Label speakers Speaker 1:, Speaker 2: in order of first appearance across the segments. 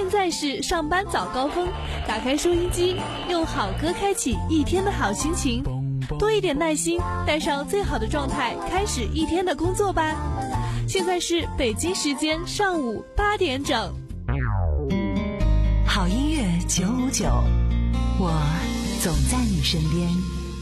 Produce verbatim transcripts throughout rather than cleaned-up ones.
Speaker 1: 现在是上班早高峰，打开收音机，用好歌开启一天的好心情，多一点耐心，带上最好的状态，开始一天的工作吧。现在是北京时间上午八点整。
Speaker 2: 好音乐九五九，我总在你身边。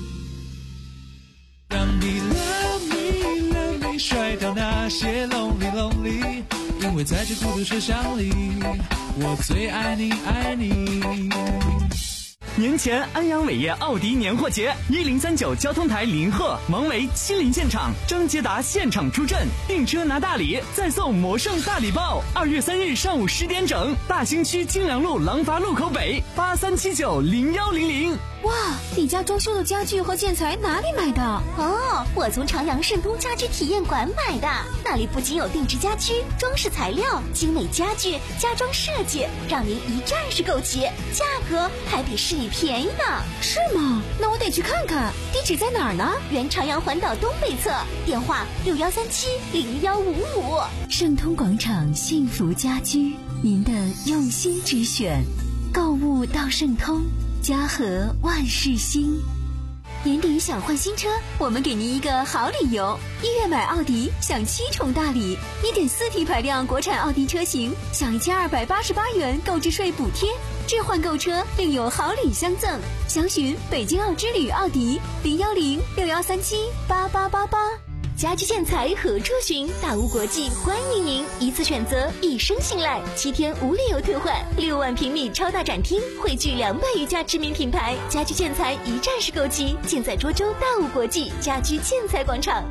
Speaker 3: 让你 love me love me 甩掉那些 lonely lonely， 因为在这孤独车厢里，我最爱你爱你。
Speaker 4: 年前安阳伟业奥迪年货节，一零三九交通台林鹤、王维亲临现场，张捷达现场出阵，订车拿大礼，再送魔圣大礼包。二月三日上午十点整，大兴区金良路廊坊路口北八三七九零幺零零。
Speaker 5: 哇，你家装修的家具和建材哪里买的？
Speaker 6: 哦，我从长阳盛通家居体验馆买的，那里不仅有定制家居、装饰材料、精美家具、家装设计，让您一站式购齐，价格还比市里便宜呢。
Speaker 5: 是吗？那我得去看看，地址在哪儿呢？
Speaker 6: 原长阳环岛东北侧，电话六幺三七零幺五五。
Speaker 2: 盛通广场幸福家居，您的用心之选，购物到盛通，家和万事兴。
Speaker 5: 年底想换新车，我们给您一个好理由，一月买奥迪享七重大礼，一点四 T 排量国产奥迪车型享一千二百八十八元购置税补贴，置换购车另有好礼相赠。详询北京奥之旅奥迪零幺零六幺三七八八八八。
Speaker 6: 家居建材何处寻？大屋国际欢迎您，一次选择，一生信赖，七天无理由退换，六万平米超大展厅，汇聚两百余家知名品牌，家居建材一站式购齐，尽在涿州大屋国际家居建材广场。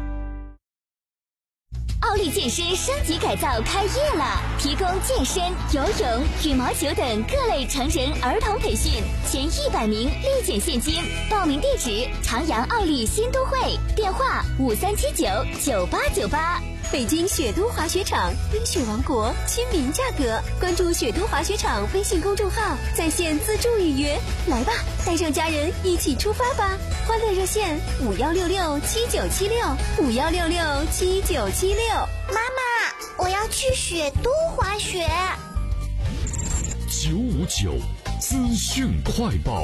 Speaker 6: 奥利健身升级改造开业了，提供健身、游泳、羽毛球等各类成人儿童培训，前一百名立减现金。报名地址：长阳奥利新都会，电话五三七九九八九八。
Speaker 5: 北京雪都滑雪场，冰雪王国，亲民价格。关注雪都滑雪场微信公众号，在线自助预约。来吧，带上家人一起出发吧！欢乐热线五幺六六七九七六五幺六六七九七六。
Speaker 6: 妈妈，我要去雪都滑雪。
Speaker 7: 九五九资讯快报。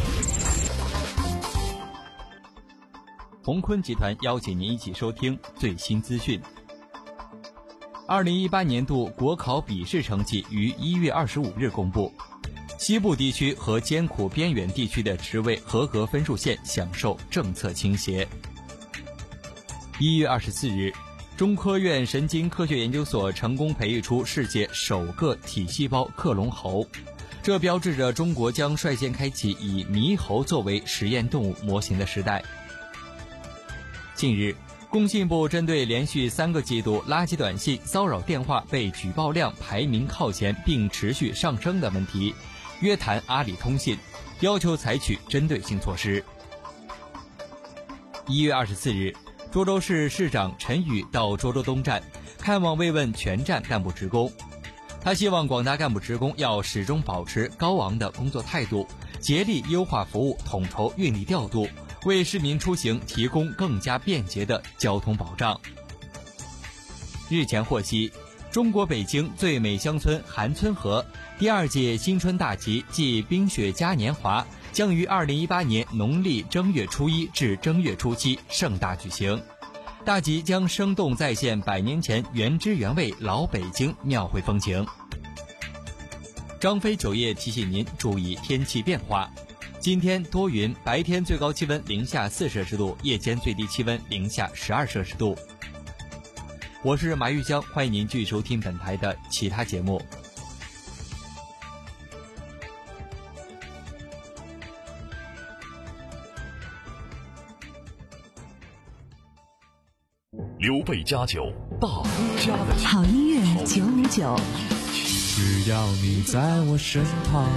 Speaker 8: 鸿坤集团邀请您一起收听最新资讯。二零一八年度国考笔试成绩于一月二十五日公布，西部地区和艰苦边远地区的职位合格分数线享受政策倾斜。一月二十四日，中科院神经科学研究所成功培育出世界首个体细胞克隆猴，这标志着中国将率先开启以猕猴作为实验动物模型的时代。近日，工信部针对连续三个季度垃圾短信、骚扰电话被举报量排名靠前并持续上升的问题，约谈阿里通信，要求采取针对性措施。一月二十四日，涿州市市长陈宇到涿州东站看望慰问全站干部职工，他希望广大干部职工要始终保持高昂的工作态度，竭力优化服务，统筹运力调度，为市民出行提供更加便捷的交通保障。日前获悉，中国北京最美乡村韩村河第二届新春大集暨冰雪嘉年华将于二零一八年农历正月初一至正月初七盛大举行。大集将生动再现百年前原汁原味老北京庙会风情。张飞酒业提醒您注意天气变化。今天多云，白天最高气温零下四摄氏度，夜间最低气温零下十二摄氏度。我是马玉江，欢迎您继续收听本台的其他节目。
Speaker 7: 刘备家酒，大哥家的酒。
Speaker 2: 好音乐九五九，
Speaker 3: 只要你在我身旁。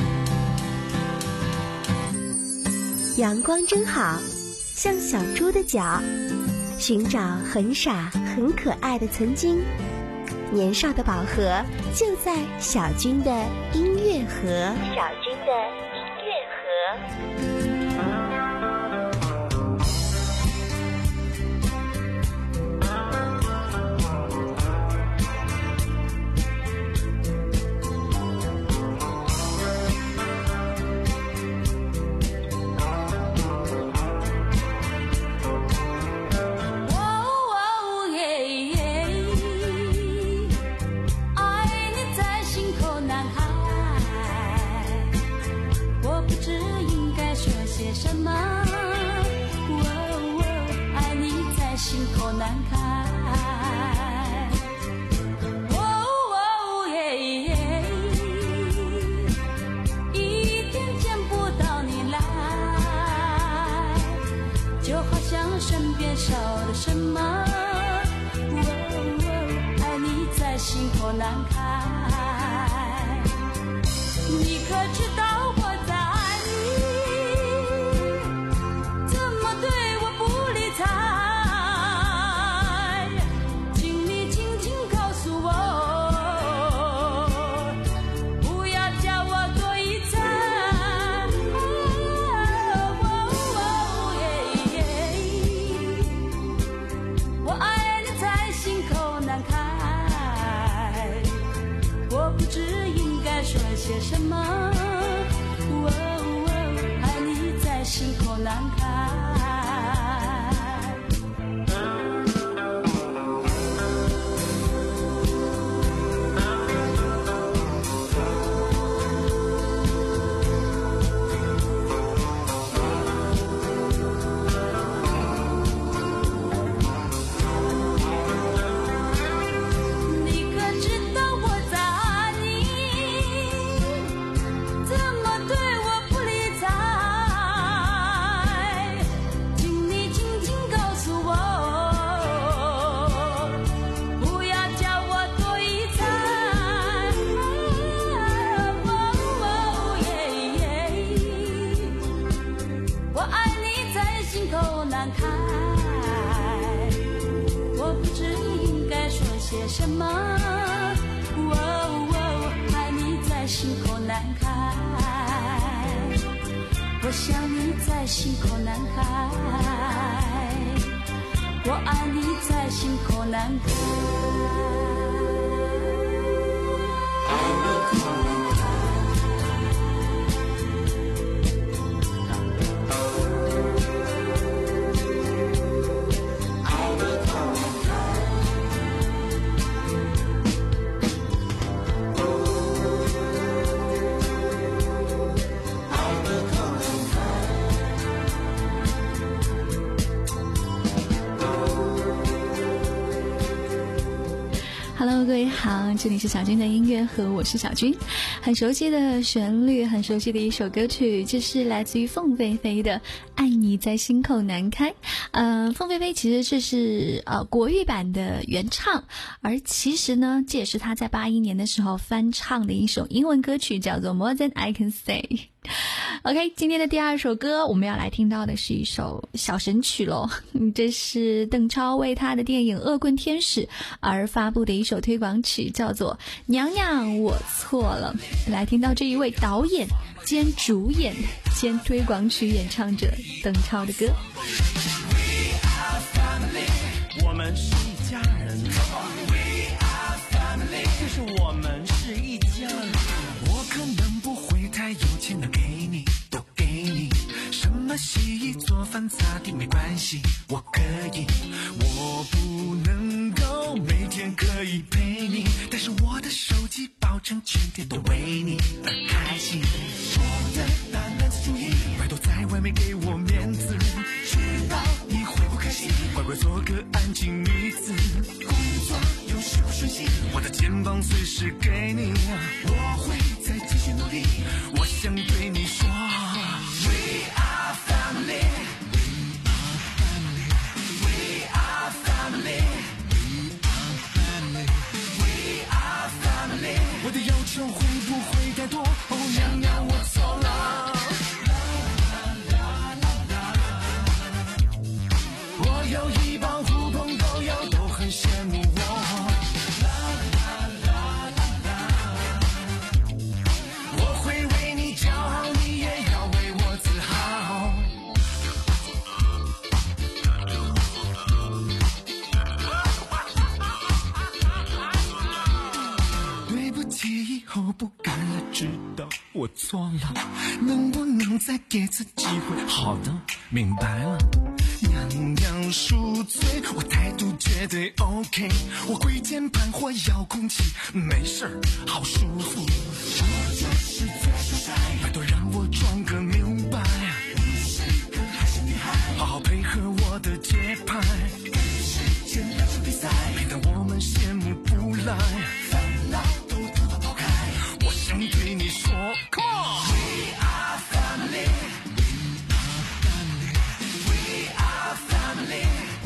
Speaker 9: 阳光真好，像小猪的脚，寻找很傻很可爱的曾经。年少的宝盒就在小军的音乐盒。小军的音乐盒。
Speaker 10: 心口难开。哦哦耶耶，一天见不到你来，就好像身边少了什么。哦哦，爱你在心口难开。你可知道我在爱你，怎么对我不理睬？请你轻轻告诉我，不要叫我多一猜。哦哦耶耶，我爱你在心口难开，我不知应该说些什么。哦哦，爱你在心口难开。些什么？哦哦，爱你在心口难开，我想你在心口难开，我爱你在心口难开。
Speaker 1: Hello， 各位好，这里是小军的音乐盒，我是小军。很熟悉的旋律，很熟悉的一首歌曲，这是来自于凤飞飞的《爱你在心口难开》。呃，凤飞飞其实这是呃国语版的原唱，而其实呢，这也是他在八一年的时候翻唱的一首英文歌曲，叫做《More Than I Can Say》。OK， 今天的第二首歌我们要来听到的是一首小神曲咯，这是邓超为他的电影《恶棍天使》而发布的一首推广曲，叫做《娘娘我错了》。来听到这一位导演兼主演兼推广曲演唱者邓超的歌。
Speaker 3: 我们是一家人，就是我们是一家人。我可能不会太有钱的给你都给你，什么洗衣做饭擦地没关系，我可以。我不能够每天可以陪你，但是我的手机保证全天都为你而开心。我的大男子主义，拜托在外面给我面子，知道你会不开心，乖乖做个安静女子。工作有时不顺心，我的肩膀随时给你，我会再继续努力。我想对你说 We are family， We are family， We are family， 我的要求会不会太多？哦，娘娘我错了。我有一帮狐朋狗友都很羡慕我，我会为你骄傲，你也要为我自豪。对不起，以后不敢了，知道我错了，能不能再给次机会？好的，明白了。娘娘赎罪，我态度绝对 OK， 我跪键盘或遥控器，没事儿，好舒服。我就是最帅帅，拜托让我装个明白，你是个还是女孩，好好配合我的节拍，跟来，烦恼都统统抛开。我想对你说 ，Come on，We are family， We are family，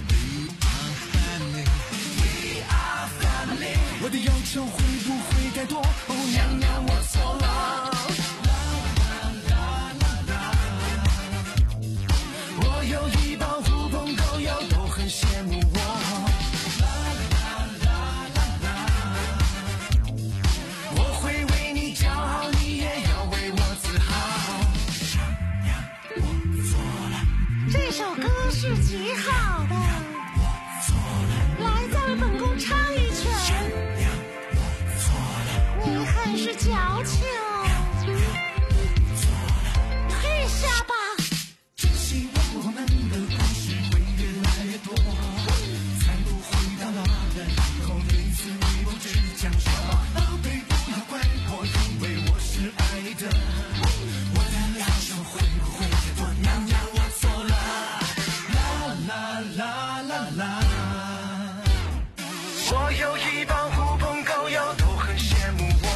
Speaker 3: We are family， 我的要求会不会太多？哦，娘娘，我错了。我有一帮狐朋狗友，都很羡慕我。我会为你骄傲，你也要为我自豪。娘娘，我错了。
Speaker 11: 这首歌是极好的，
Speaker 3: 我错了。
Speaker 11: 来，再为本宫唱一曲。
Speaker 3: 娘娘，我错了。
Speaker 11: 你很是矫情。
Speaker 3: 错了。
Speaker 11: 退下吧。
Speaker 3: 真希望我们的故事会越来越多，才不会到老了以后每次你不知讲什么。宝贝，不要怪我，因为我是爱的。我的要求会不会太多？娘娘，我错了。啦啦啦啦啦。我有一帮狐朋狗友，都很羡慕我。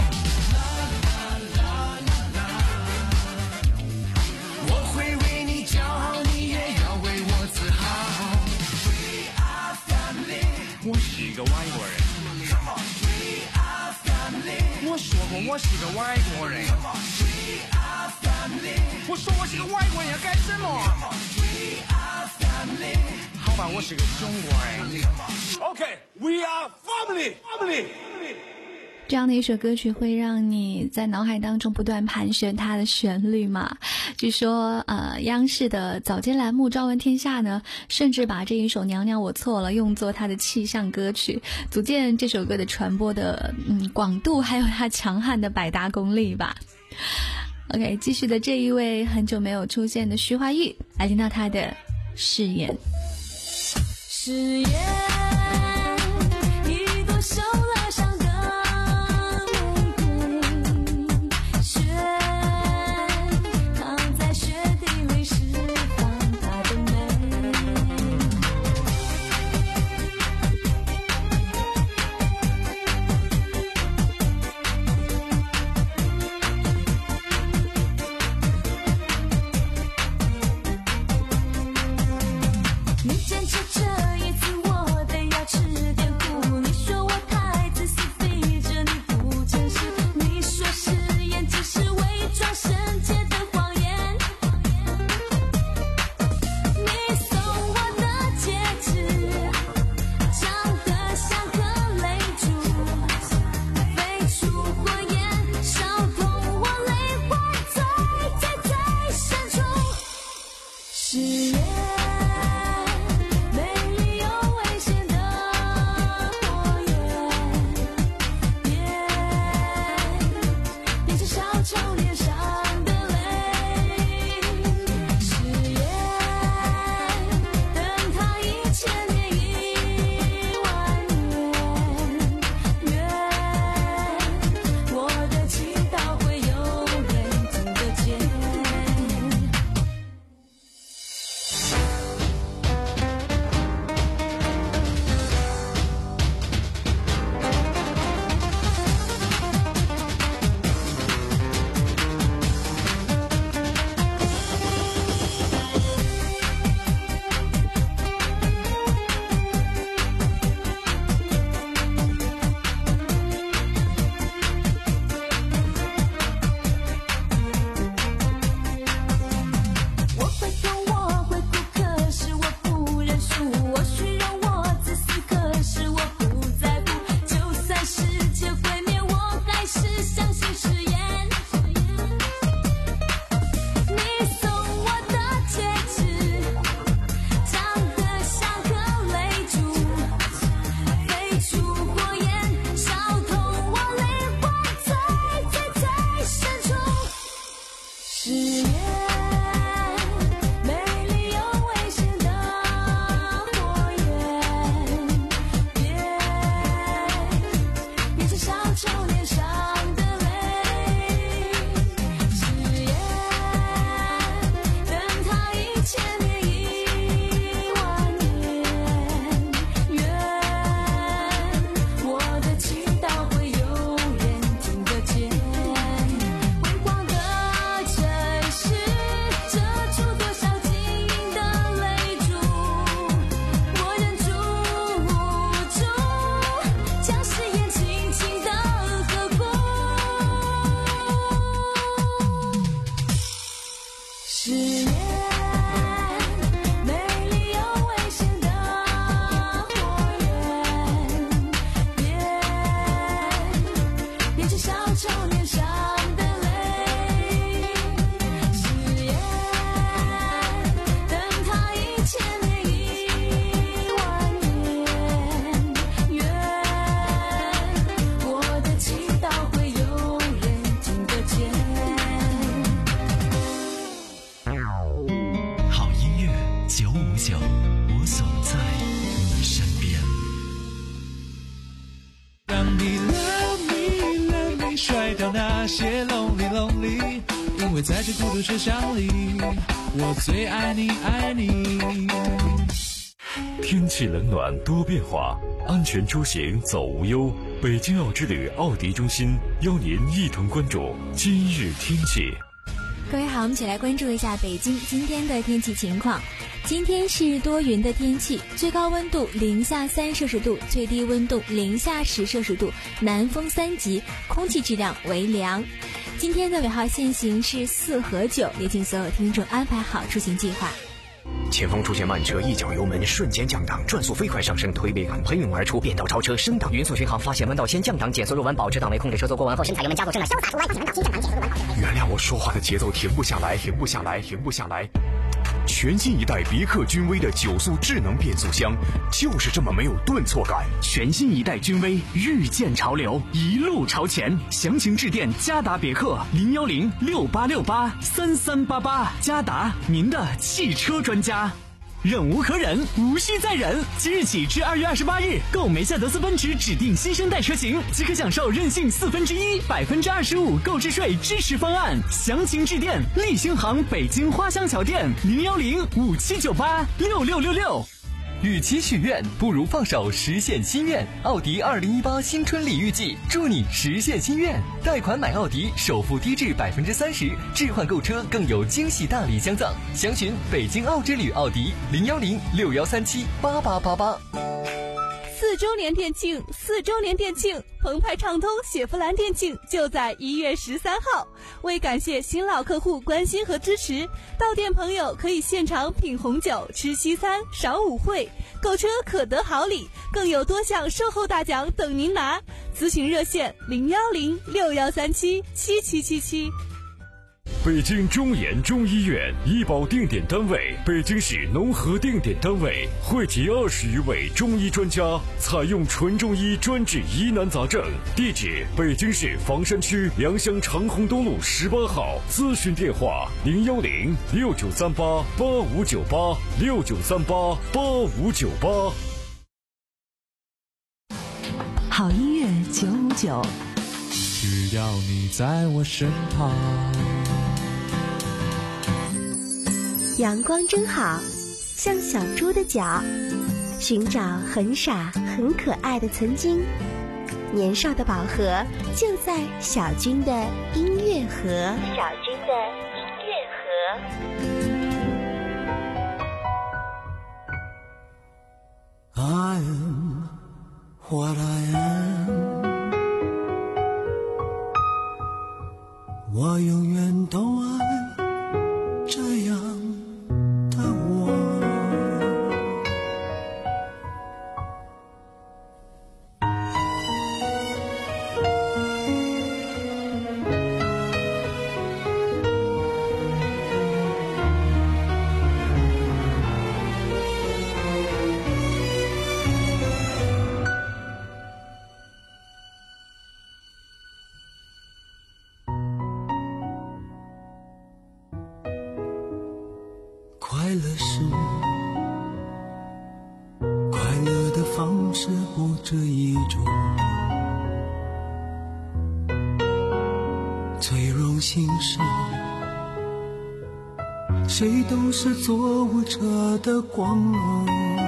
Speaker 3: 我会为你骄傲，你也要为我自豪。We are family， 我是一个外国人。Come on， We are family， 我说过我是个外国人。Come on， We are family， 我说我是个外国人要干什么 ？Come on， We are family， 好吧，我是个中国人。OK，We are family，family。
Speaker 1: 这样的一首歌曲会让你在脑海当中不断盘旋它的旋律嘛？据说呃，央视的早间栏目《朝闻天下》呢，甚至把这一首《娘娘我错了》用作它的气象歌曲，足见这首歌的传播的嗯广度，还有它强悍的百搭功力吧。OK， 继续的这一位很久没有出现的徐怀钰，来听到他的誓言。
Speaker 10: 誓言，一朵羞了伤的玫瑰，雪躺在雪地里释放它的美。你坚持这一次，我得
Speaker 3: 为在这孤独车厢里，我最爱你爱你。
Speaker 7: 天气冷暖多变化，安全出行走无忧。北京奥之旅奥迪中心邀您一同关注今日天气。
Speaker 5: 各位好，我们一起来关注一下北京今天的天气情况。今天是多云的天气，最高温度零下三摄氏度，最低温度零下十摄氏度，南风三级，空气质量为良。今天的尾号限行是四和九，也请所有听众安排好出行计划。
Speaker 12: 前方出现慢车，一脚油门瞬间降档，转速飞快上升，推背感喷涌而出，变道超车升档，匀速巡航发现弯道先降档，减速入弯保持档位，控制车速过弯后深踩油门加速，正档潇洒出弯，发现弯道新降档，减速入弯保持。
Speaker 13: 原谅我说话的节奏停不下来，停不下来，停不下来。全新一代别克君威的九速智能变速箱，就是这么没有顿挫感。
Speaker 4: 全新一代君威，日渐潮流，一路朝前。详情致电嘉达别克零幺零六八六八三三八八，嘉达您的汽车专家。忍无可忍，无需再忍。即日起至二月二十八日，购梅赛德斯奔驰指定新生代车型，即可享受任性四分之一、百分之二十五购置税支持方案。详情致电立新行北京花乡桥店零幺零五七九八六六六六。
Speaker 8: 与其许愿，不如放手实现心愿。奥迪二零一八新春礼遇季，祝你实现心愿。贷款买奥迪，首付低至百分之三十，置换购车更有惊喜大礼相赠。详询北京奥之旅奥迪零幺零六幺三七八八八八。
Speaker 1: 四周年店庆，四周年店庆，澎湃畅通雪佛兰店庆就在一月十三号。为感谢新老客户关心和支持，到店朋友可以现场品红酒、吃西餐、赏舞会，购车可得好礼，更有多项售后大奖等您拿。咨询热线零幺零六幺三七七七七七。
Speaker 7: 北京中研中医院医保定点单位，北京市农合定点单位，汇集二十余位中医专家，采用纯中医专治疑难杂症。地址：北京市房山区良乡长虹东路十八号。咨询电话：零幺零六九三八八五九八六九三八八五九八。
Speaker 2: 好音乐九五九，
Speaker 3: 只要你在我身旁。
Speaker 9: 阳光真好，像小猪的脚，寻找很傻很可爱的曾经。年少的宝盒就在小军的音乐盒。小军的音乐
Speaker 3: 盒。I am what I am， 我永远都爱这样。快乐是快乐的方式不止一种，最荣幸是谁都是做舞者的光荣，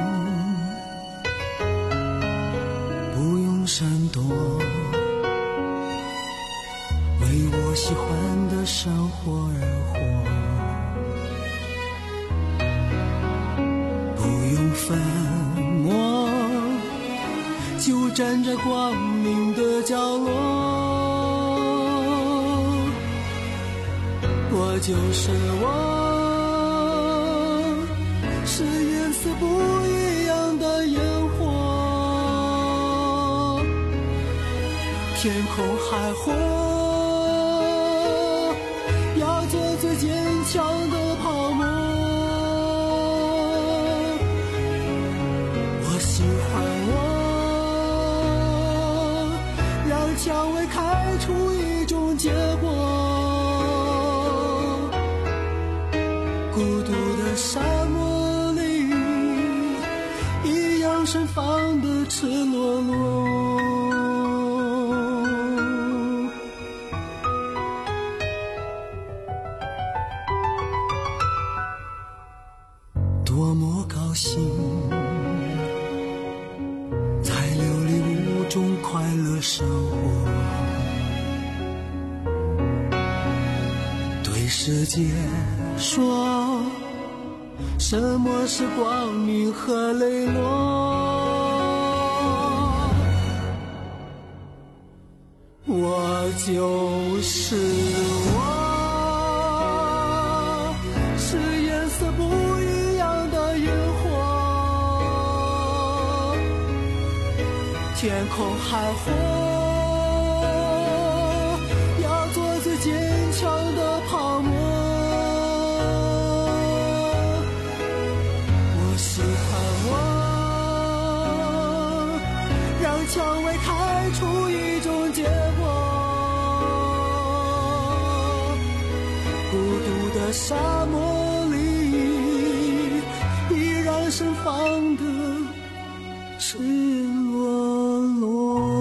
Speaker 3: 不用闪躲，为我喜欢的生活而活，粉墨就站在光明的角落，我就是我，是颜色不一样的烟火，天空海阔，要做最坚强的泡沫。蔷薇开出一种结果，孤独的沙漠里一样盛放的赤裸裸。 生活，对世界说什么是光明和磊落。我就是我，是颜色不一样的烟火，天空海阔，要做最坚强的泡沫。我喜欢我，让蔷薇开出一种结果。孤独的沙漠里，依然盛放的赤裸裸。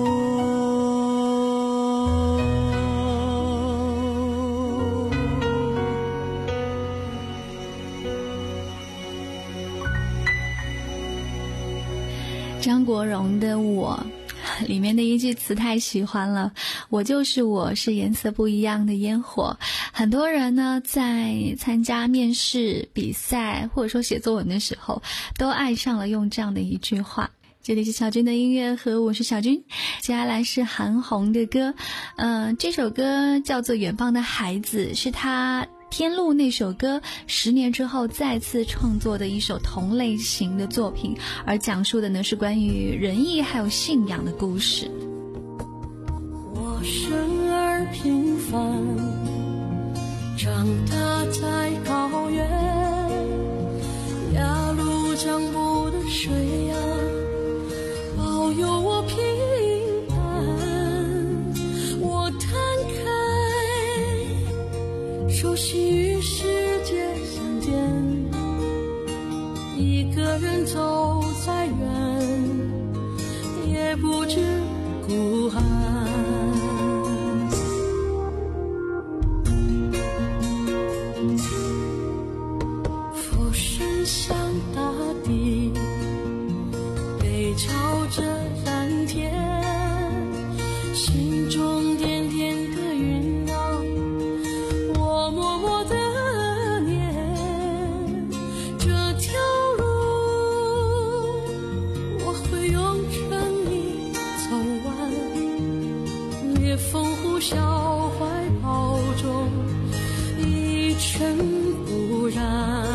Speaker 14: 张国荣的《我》里面的一句词太喜欢了，我就是我，是颜色不一样的烟火。很多人呢在参加面试、比赛或者说写作文的时候，都爱上了用这样的一句话。这里是小军的音乐盒，我是小军。接下来是韩红的歌，嗯、呃，这首歌叫做《远方的孩子》，是他天路那首歌十年之后再次创作的一首同类型的作品，而讲述的呢是关于仁义还有信仰的故事。
Speaker 10: 我生而平凡，长大在高原，鸭绿江部的水呀，保佑我平安。我摊开手心与世界相见，一个人走再远，也不知孤寒。俯身向大地，背朝着蓝天，心中点点的云啊，我默默地念，这条路我会用生命走完，裂缝呼啸怀抱中一尘不染。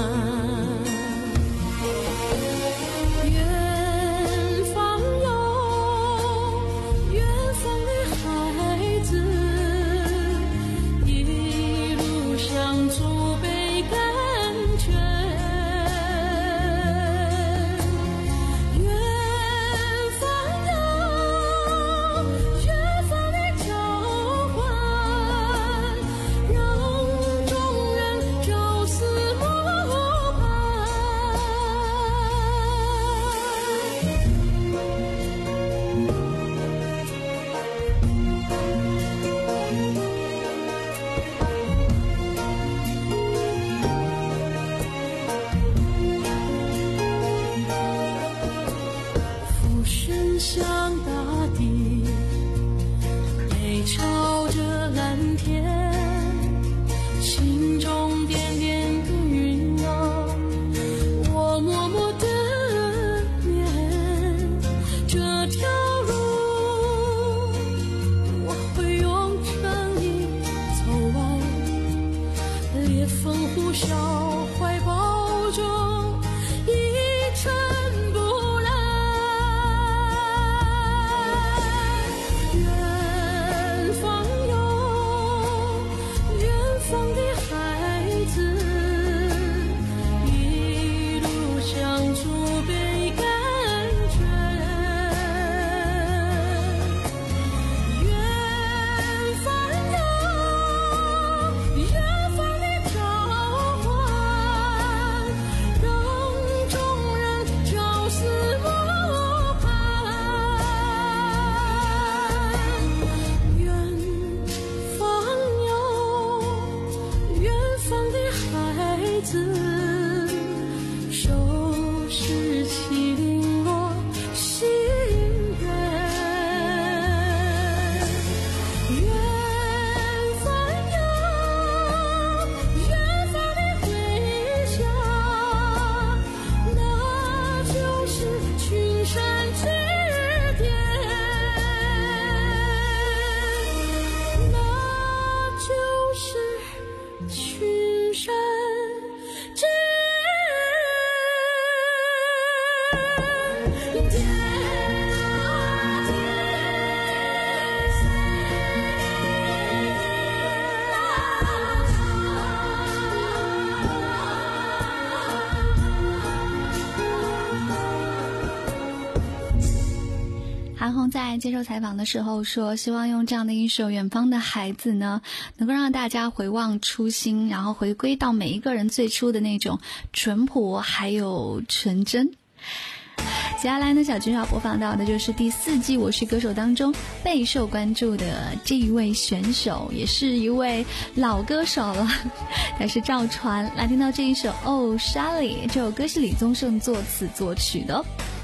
Speaker 14: 韩红在接受采访的时候说，希望用这样的一首《远方的孩子》呢，能够让大家回望初心，然后回归到每一个人最初的那种淳朴还有纯真。接下来呢，小军要播放到的就是第四季《我是歌手》当中备受关注的这一位选手，也是一位老歌手了，他是赵传。来听到这一首《Oh Sally》，这首歌是李宗盛作词作曲的。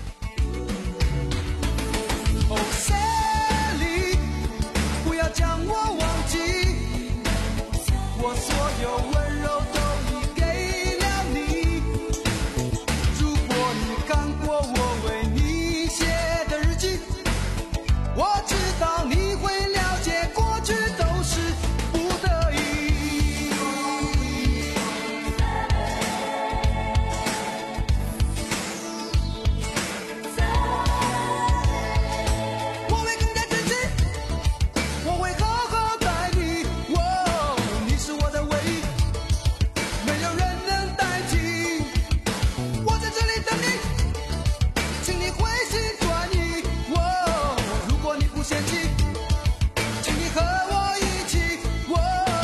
Speaker 3: Oh Sally， 不要将我忘记，我所有温柔都已给了你。如果你看过我为你写的日记，我知道你会了解过去都是不得已。我会更加珍惜，我会好好待你。哦，你是我的唯一，没有人能代替。我在这里等你，请你回心转意。哦，如果你不嫌弃，请你和我一起。哦，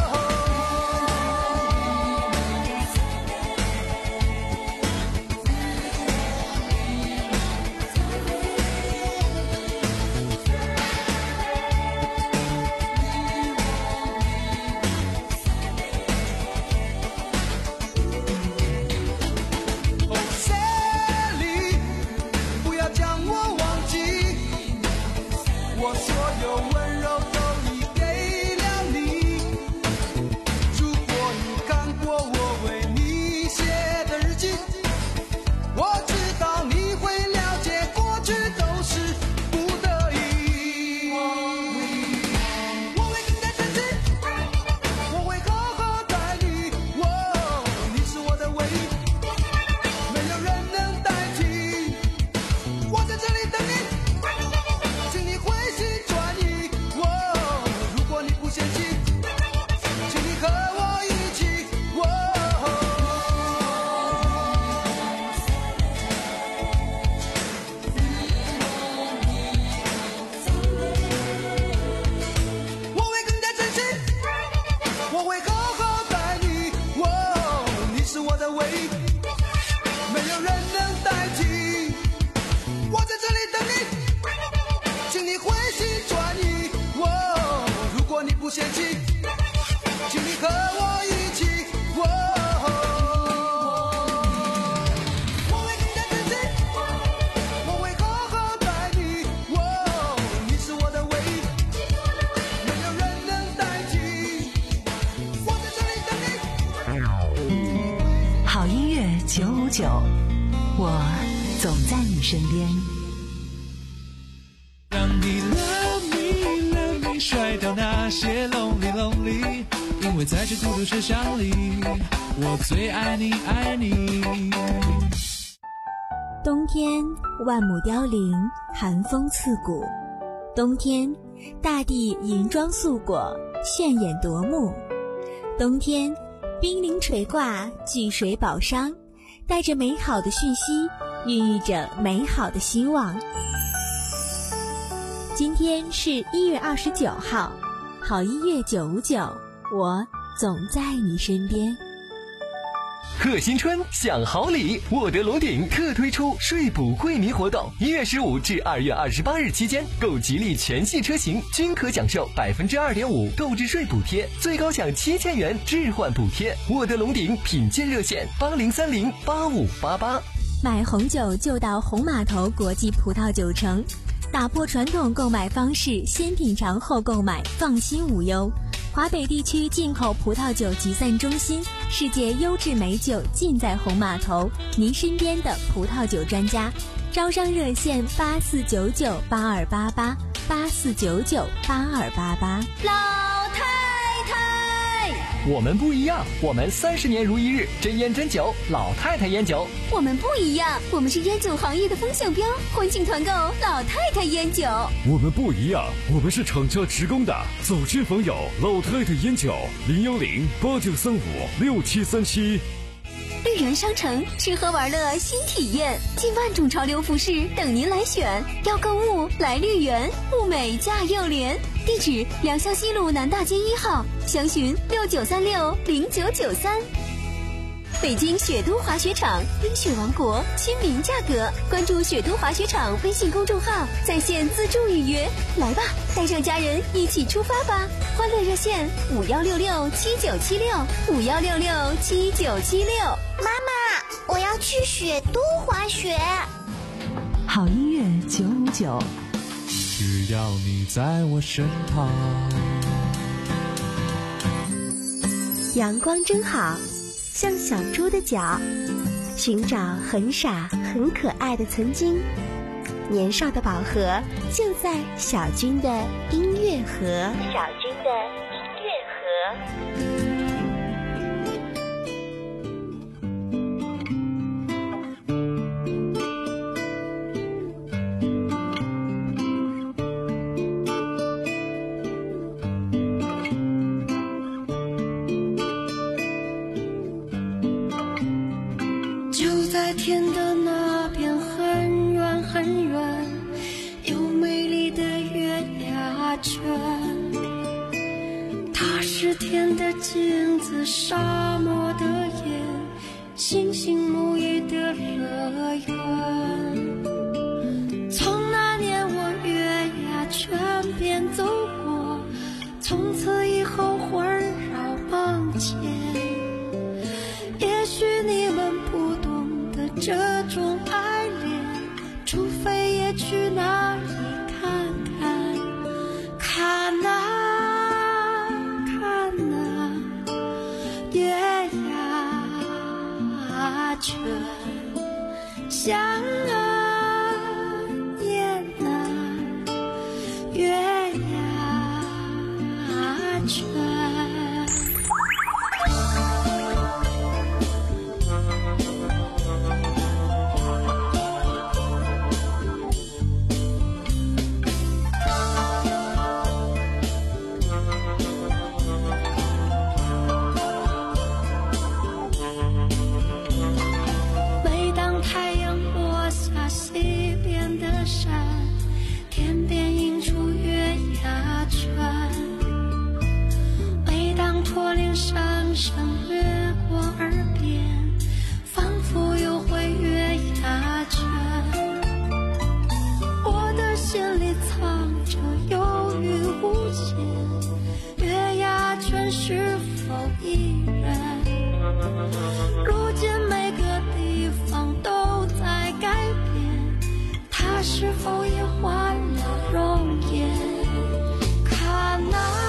Speaker 3: 哦，Sally， 不要将我忘记，我所有温柔都已给了你。如果你看过我为你写的日记，我知道你会了解过去都是不得已。我会更加珍惜，我会好好待你。哦，你是我的唯一，没有人能代替。我在这里等你，请你回心转意。哦，如果你不嫌弃，请你和我一起。哦，我会更加珍惜，我会好好待你。哦，你是我的唯一，没有人能代替。我在这里等你，请你回心转意。哦，如果你不嫌弃，请你和我一起。哦，我会更加珍惜，我会好好待你。哦，你是我的唯一，没有人能代替。我在这里等你。
Speaker 2: 好音乐九五九，我总在你身边。
Speaker 3: 让你 love me love me， 甩掉那些 lonely lonely， 因为在这孤独车厢里，我最爱你爱你。
Speaker 9: 冬天万亩凋零，寒风刺骨。冬天大地银装素裹，炫眼夺目。冬天冰凌垂挂，巨水宝商，带着美好的讯息，孕育着美好的希望。今天是一月二十九号，好音乐九五九，我总在你身边。
Speaker 15: 贺新春享好礼，沃德龙鼎特推出税补惠民活动，一月十五至二月二十八日期间，购吉利全系车型均可享受百分之二点五购置税补贴，最高享七千元置换补贴。沃德龙鼎品鉴热线八零三零八五八八。
Speaker 9: 买红酒就到红码头国际葡萄酒城，打破传统购买方式，先品尝后购买，放心无忧。华北地区进口葡萄酒集散中心，世界优质美酒尽在红码头，您身边的葡萄酒专家。招商热线八四九九八二八八八四九九八二八八。
Speaker 5: 老太太，
Speaker 15: 我们不一样，我们三十年如一日，真烟真酒，老太太烟酒。
Speaker 5: 我们不一样，我们是烟酒行业的风向标，欢庆团购老太太烟酒。
Speaker 7: 我们不一样，我们是厂家职工的，走亲访友，老太太烟酒，零幺零八九三五六七三七。
Speaker 5: 绿园商城，吃喝玩乐新体验，近万种潮流服饰等您来选。要购物来绿园，物美价又廉。地址：良乡西路南大街一号，详询六九三六零九九三。北京雪都滑雪场，冰雪王国，亲民价格。关注雪都滑雪场微信公众号，在线自助预约。来吧，带上家人一起出发吧！欢乐热线五幺六六七九七六五幺六六七九七六。
Speaker 11: 妈妈，我要去雪都滑雪。
Speaker 2: 好音乐九五九，
Speaker 3: 只要你在我身旁。
Speaker 9: 阳光真好，像小猪的脚，寻找很傻很可爱的曾经。年少的宝盒就在小军的音乐盒。小军的音乐盒。
Speaker 10: 就在天的那边很远很远，有美丽的月牙泉。它是天的镜子，沙漠的眼，星星沐浴的乐园。从那年我月牙泉边走过，从此以后环绕梦前。也许你们不懂得这种爱恋，除非也去那里看看，看啊看啊，月牙泉，想啊念啊，月牙泉。闪闪掠过耳边，仿佛又会月牙泉。我的心里藏着忧郁无限，月牙泉是否依然？如今每个地方都在改变，它是否也换了容颜？看啊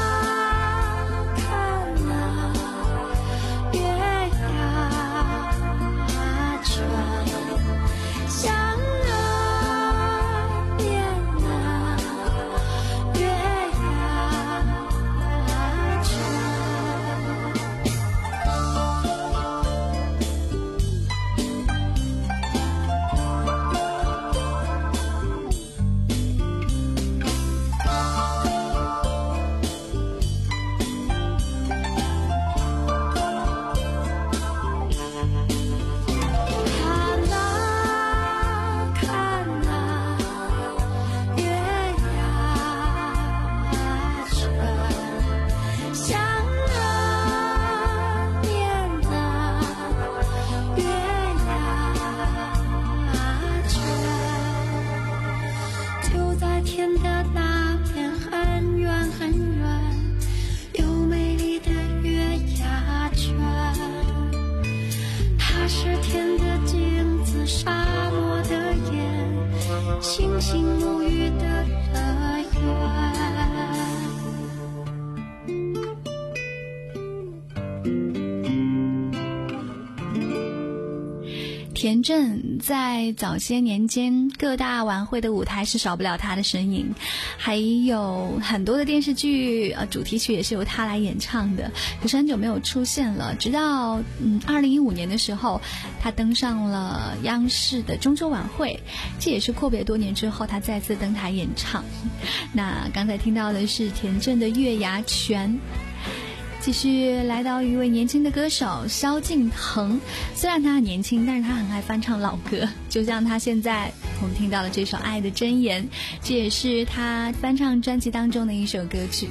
Speaker 14: 田震在早些年间各大晚会的舞台是少不了他的身影，还有很多的电视剧呃主题曲也是由他来演唱的，可是很久没有出现了。直到嗯二零一五年的时候，他登上了央视的中秋晚会，这也是阔别多年之后他再次登台演唱。那刚才听到的是田震的《月牙泉》。 继续来到一位年轻的歌手萧敬腾，虽然他很年轻，但是他很爱翻唱老歌，就像他现在我们听到的这首《爱的箴言》，这也是他翻唱专辑当中的一首歌曲。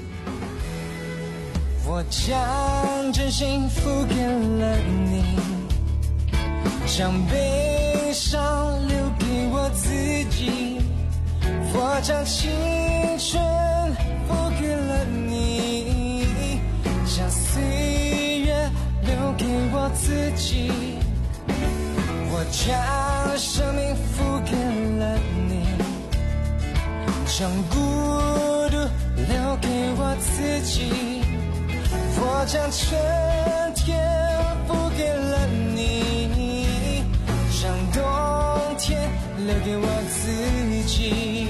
Speaker 3: 我将真心付给了你，将悲伤留给我自己，我将青春付给了你，将岁月留给我自己，我将生命付给了你，将孤独留给我自己，我将春天付给了你，将冬天留给我自己。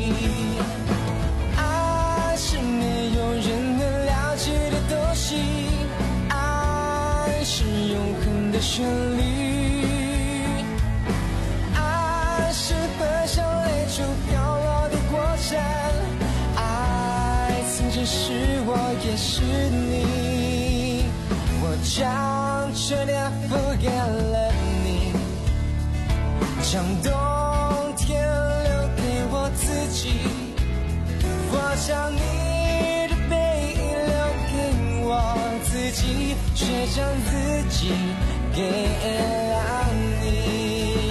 Speaker 3: 爱是没有人能了解的东西，爱是永恒的旋律，爱是奔向泪珠飘落的过程，爱曾经是我也是你，我将春天付给了你，将冬天留给我自己，我将你的背影留给我自己，却将自己给了你。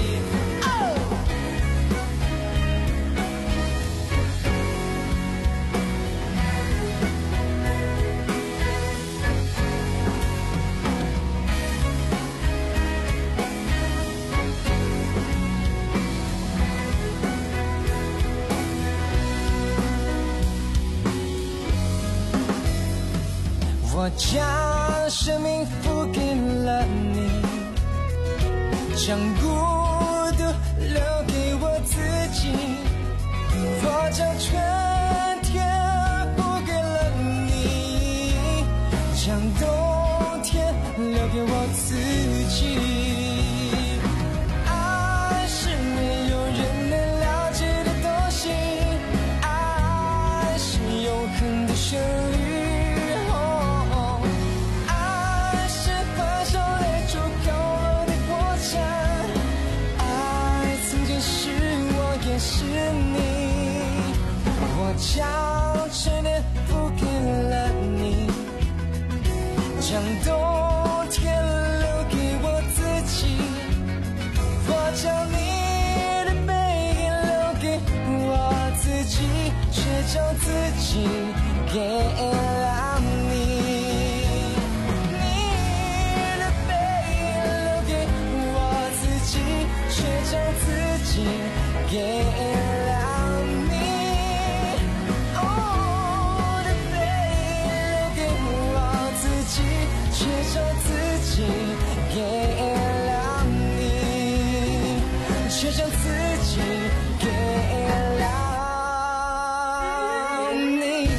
Speaker 3: 我将生命付给了你，将孤独留给我自己，我将春天付给了你，将冬天留给我自己。爱是没有人能了解的东西，爱是永恒的旋律，是你，我将春天付给了你，将冬天留给我自己，我将你的背影留给我自己，却将自己给了你。你的背影留给我自己，却将自己给了你，哦，的背影留给我自己，却将自己给了你，却将自己给了你。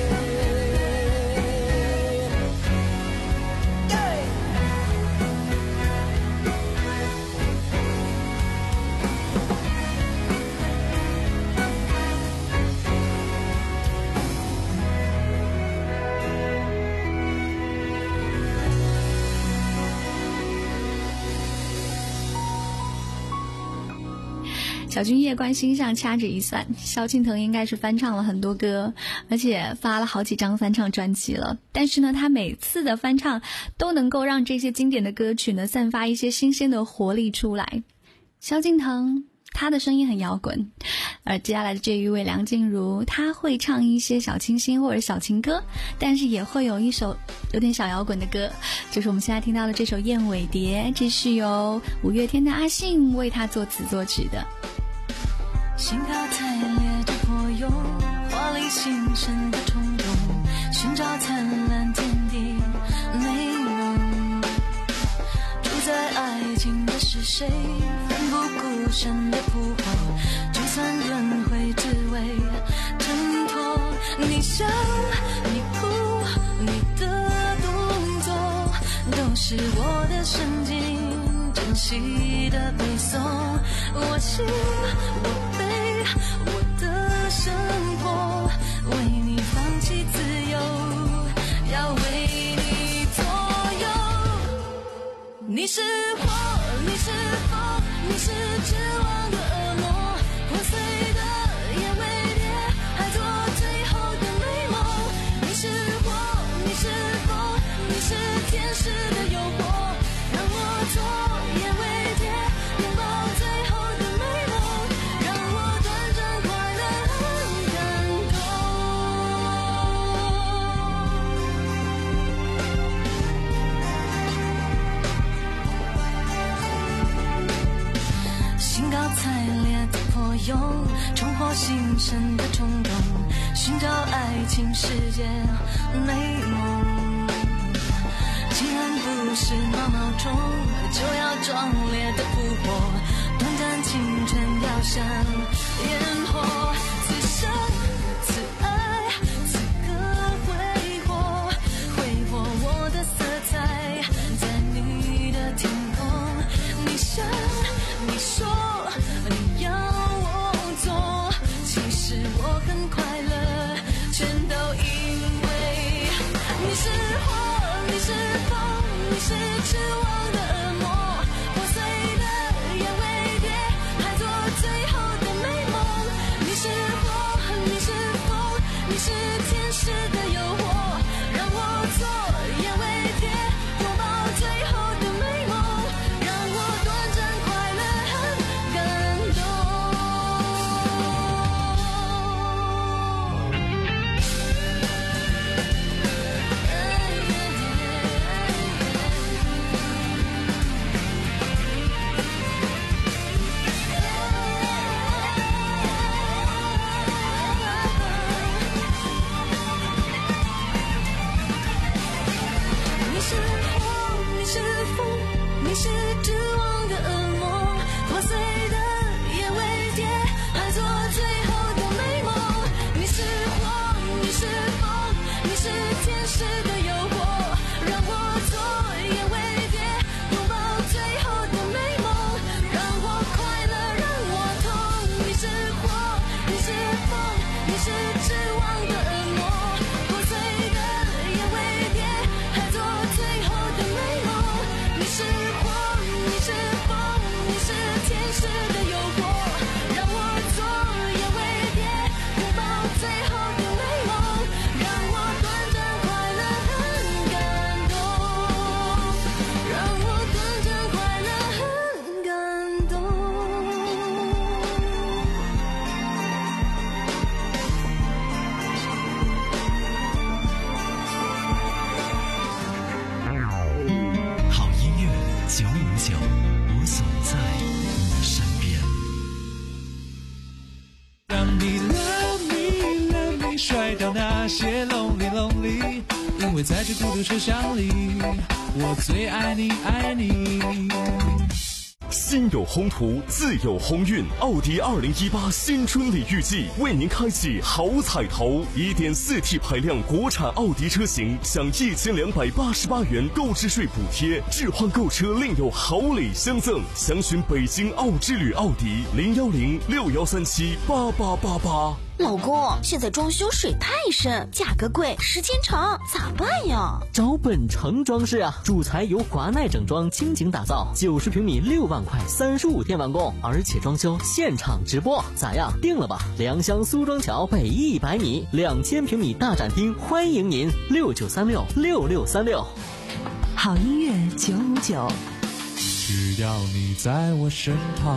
Speaker 14: 小军夜观心上掐指一算，萧敬腾应该是翻唱了很多歌，而且发了好几张翻唱专辑了。但是呢，他每次的翻唱都能够让这些经典的歌曲呢散发一些新鲜的活力出来。萧敬腾他的声音很摇滚，而接下来的这一位梁静茹，他会唱一些小清新或者小情歌，但是也会有一首有点小摇滚的歌，就是我们现在听到的这首《燕尾蝶》，这是由五月天的阿信为他作词作曲的。
Speaker 10: 心跳太烈的破涌，华丽心声的冲动，寻找灿烂天地美梦。住在爱情的是谁？奋不顾身的扑火，就算轮回只为挣脱。你笑，你哭，你的动作，都是我的神经，珍惜的背诵。我心，我悲，我的生活，为你放弃自由，要为你你是火，你是风，你是绝望的恶魔，破碎的眼尾蝶，还做最后的美梦。你是火，你是风，你是天使的诱惑，让我做眼尾蝶，拥抱最后的美梦，让我短暂快乐很感动。兴高采烈的破涌，重获新生的冲动，寻找爱情世界美梦。既然不是毛毛虫，就要壮烈的复活，短暂青春要像烟火，此生此爱此刻挥霍，挥霍我的色彩在你的天空。你想你说你要我做，其实我很快乐，全都因为你是火，你是风，你是绝望的恶魔，破碎的眼尾蝶，还做最后的美梦。你是火，你是风，你是天使的诱惑，让我做眼尾蝶，拥抱最后的美梦，让我短暂快乐很感动。你是火，你是风，你是绝望的恶魔，破碎的眼尾蝶，还做最后的美梦。你是火，你是风，你是天使的诱惑，让我做眼尾蝶，拥抱最后的美梦，让我快乐，让我痛。你是火，你是风，你是绝望的恶魔，破碎的眼尾蝶，还做最后的美梦。你是火，你是风，你是天使的诱惑，让我做眼尾蝶，拥抱最后的美梦，让我短暂快乐很感动，让我短暂快乐很感动。
Speaker 3: 好音乐九五九，我总在你身边。让你 love me love me， 甩掉那些 lonely lonely， 因为在这孤独车厢里，我最爱你爱你。
Speaker 7: 心有宏图，自有鸿运。奥迪二零一八新春礼遇季为您开启好彩头， 一点四 T 排量国产奥迪车型享一千两百八十八元购置税补贴，置换购车另有好礼相赠。详询北京奥之旅奥迪零幺零六幺三七八八八八。
Speaker 6: 老公，现在装修水太深，价格贵，时间长，咋办呀？
Speaker 16: 找本城装饰啊，主材由华奈整装倾情打造，九十平米六万块，三十五天完工，而且装修现场直播，咋样？定了吧？良乡苏庄桥北一百米，两千平米大展厅，欢迎您六九三六六六三六。
Speaker 2: 好音乐九五九，
Speaker 3: 只要你在我身旁。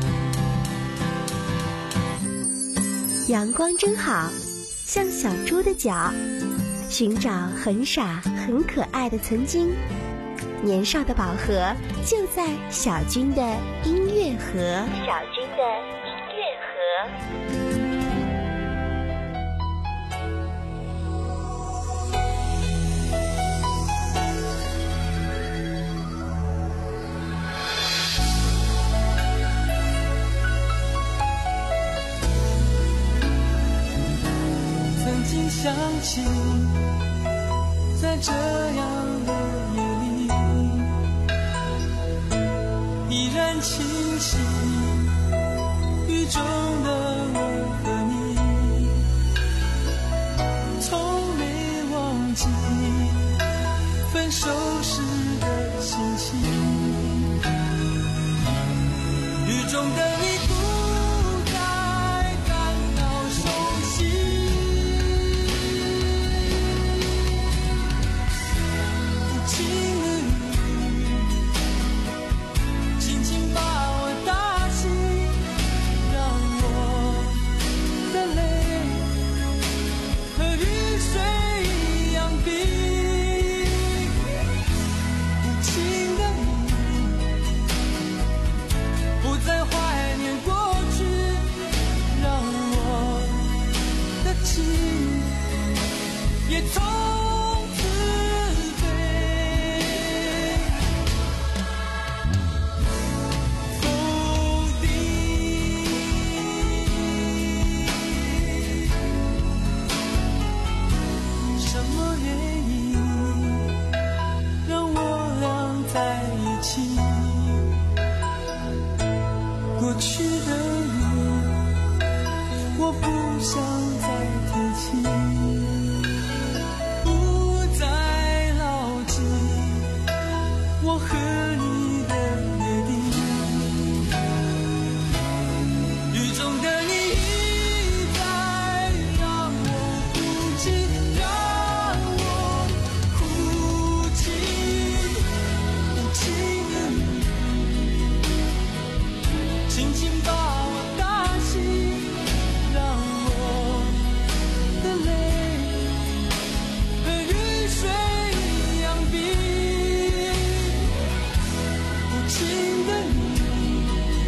Speaker 9: 阳光真好，像小猪的脚，寻找很傻很可爱的曾经。年少的宝盒就在小军的音乐盒。小军的音乐盒。
Speaker 3: 曾经想起，在这样的夜里，依然清晰雨中的我和你，从没忘记分手时的心情。 想再提起，不再牢记我和你的约定。雨中的你一再让我哭泣，让我哭泣。无情的你，轻轻把我打醒，让我的泪和雨水一样冰。无情的你，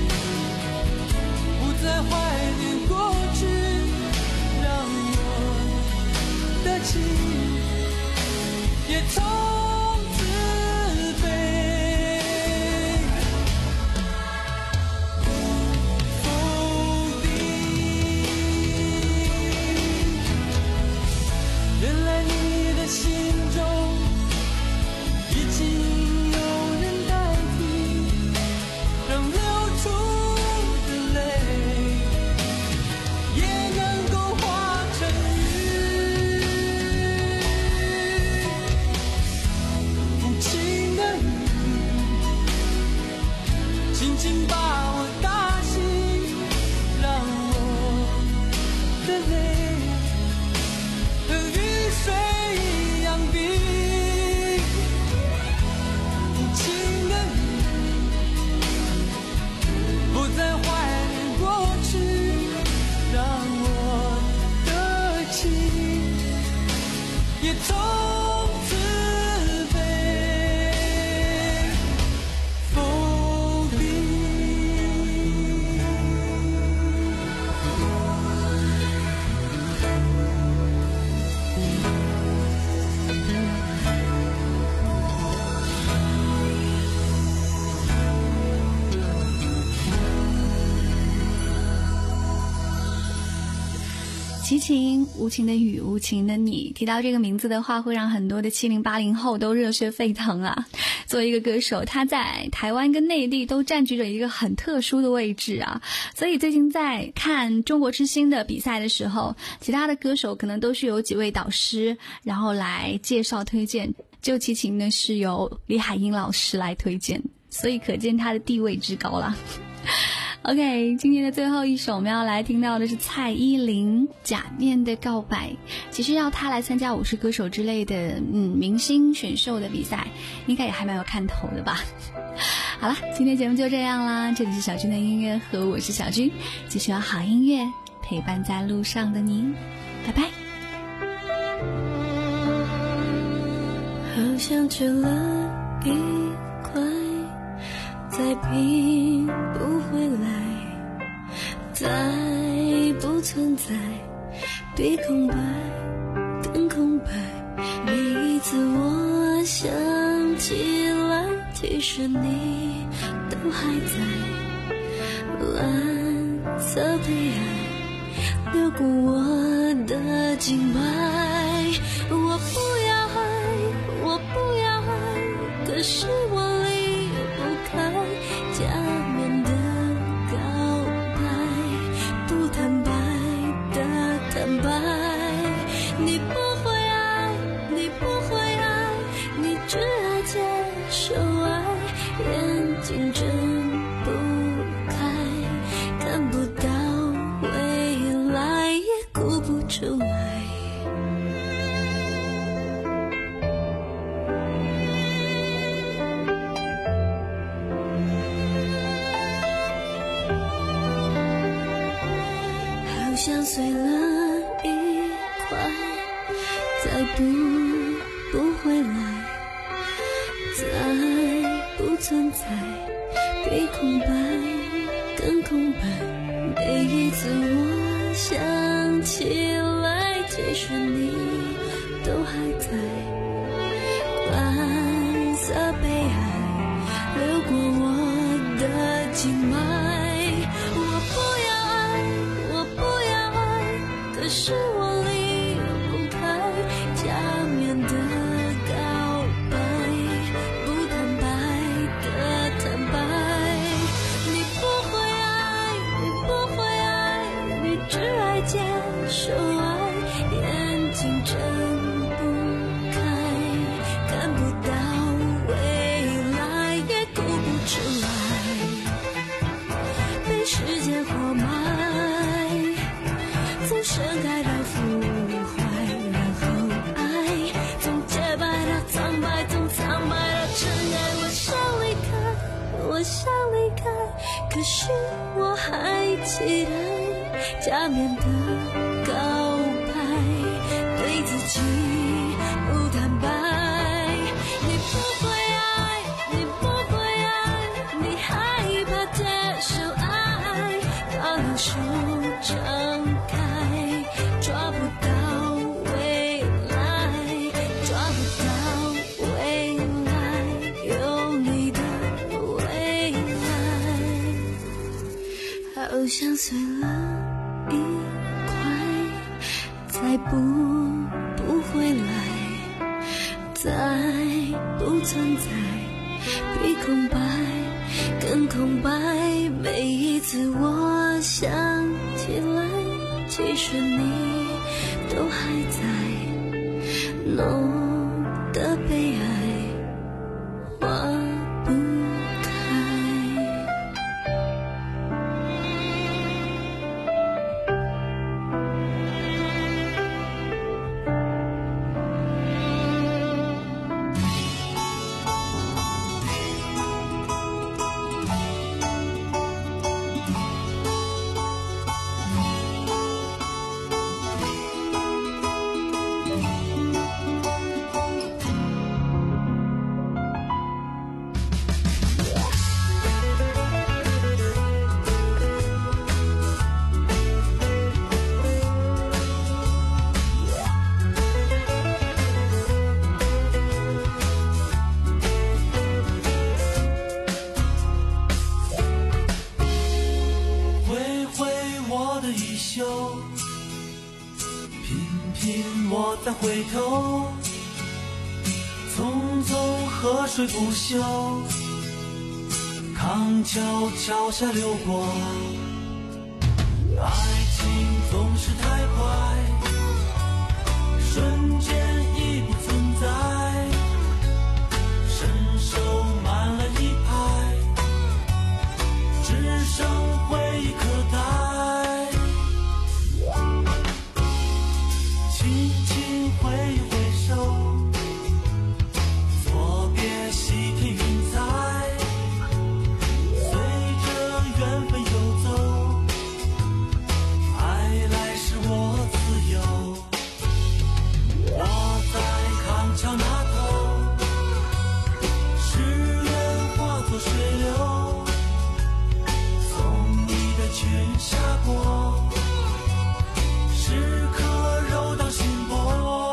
Speaker 3: 不再怀念过去，让我的情也从此被否定。原来你的心中已经有人代替，让流出的泪也能够化成雨。无情的你，轻轻把我打醒，让我的泪和雨水一样冰。无情的你，不再怀念过去，让我的情也从此被否定。
Speaker 14: 齐秦，无情的雨，无情的你。提到这个名字的话，会让很多的七零八零后都热血沸腾啊！作为一个歌手，他在台湾跟内地都占据着一个很特殊的位置啊。所以最近在看中国之星的比赛的时候，其他的歌手可能都是有几位导师，然后来介绍推荐。就齐秦呢，是由李海英老师来推荐，所以可见他的地位之高啦。OK， 今天的最后一首我们要来听到的是蔡依林《假面的告白》。其实要她来参加我是歌手之类的嗯明星选秀的比赛，应该也还蛮有看头的吧。好了，今天节目就这样啦，这里是小军的音乐盒，我是小军，继续有好音乐陪伴在路上的你，拜拜。
Speaker 10: 好像吃了一块，再拼不回来，再不存在，比空白更空白。每一次我想起来，其实你都还在。蓝色悲哀流过我的静脉，我不要爱，我不要爱，可是我离不开假面的告白，不坦白的坦白。你不会爱，你不会爱，你只爱接受爱，眼睛睁不开，看不到未来，也哭不出来。好像碎了一块，再补不回来，再不存在，比空白更空白。每一次我想起来，其实你都还在。蓝色悲哀流过我的静脉，我不要爱，我不要爱，可是我离不开假面的告白，不坦白的坦白。你不会爱，你不会爱，你只爱接受爱，眼睛睁不开，看不到未来，也哭不出来，被时间活埋，从盛开到腐坏，然后爱，从洁白到苍白，从苍白到尘埃。我想离开，我想离开，可是我还期待假面的告白，对自己不坦白。你不会爱，你不会爱，你害怕接受爱，把两手张开，抓不到未来，抓不到未来，有你的未来，好像碎了一块，再补不回来，再不存在，比空白更空白。每一次我想起来，其实你都还在，浓的悲哀化不开。
Speaker 3: 再回头，匆匆河水不休，康桥桥下流过。爱情总是太快，瞬间已不存在，伸手慢了一拍，只剩回忆可待。轻轻挥一挥手，作别西天云彩，随着缘分游走，爱来时我自由。我在康桥那头，誓言化作水流，送你的裙下过，时刻柔荡心波。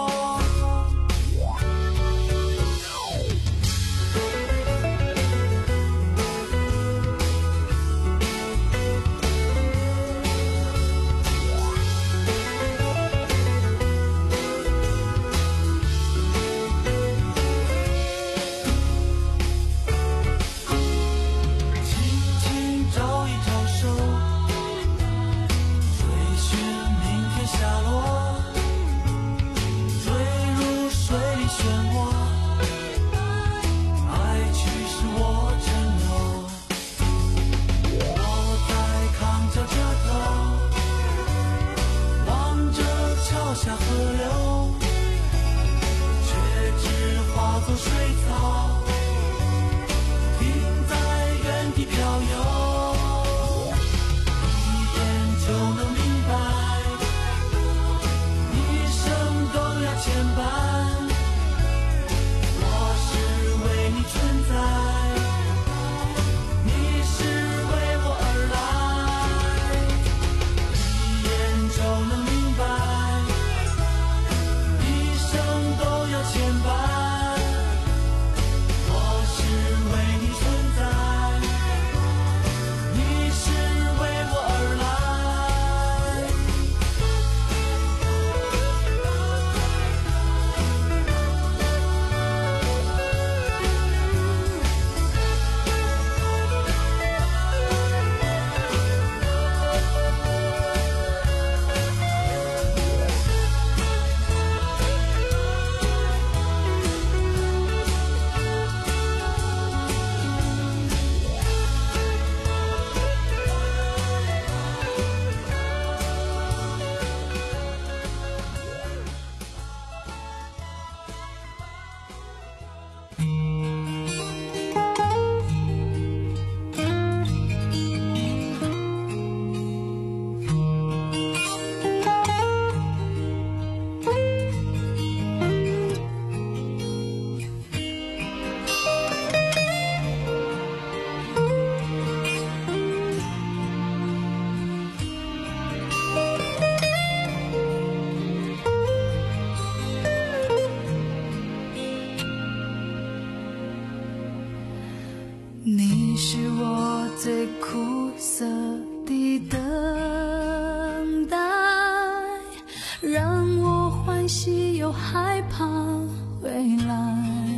Speaker 10: 最苦涩的等待，让我欢喜又害怕未来。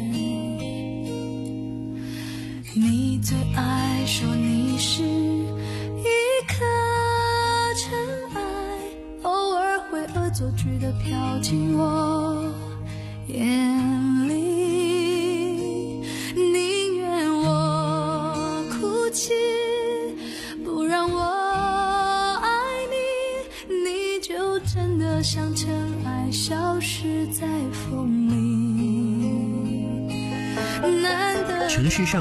Speaker 10: 你最爱说你是一颗尘埃，偶尔会恶作剧地飘进我眼里，宁愿我哭泣，不让我爱你，你就真的像尘埃消失在风里。难得
Speaker 17: 城市上